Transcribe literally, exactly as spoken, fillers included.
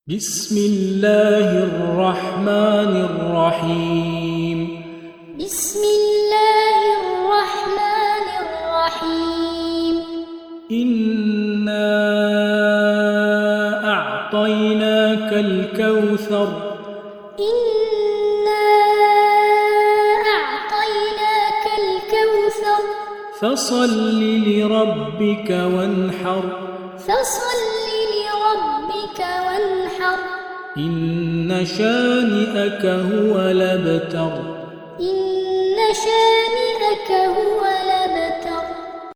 بسم الله الرحمن الرحيم بسم الله الرحمن الرحيم إنا أعطيناك الكوثر إنا أعطيناك الكوثر فصل لربك وانحر فصل لربك وانحر إن شانئك هو الأبتر إن شانئك هو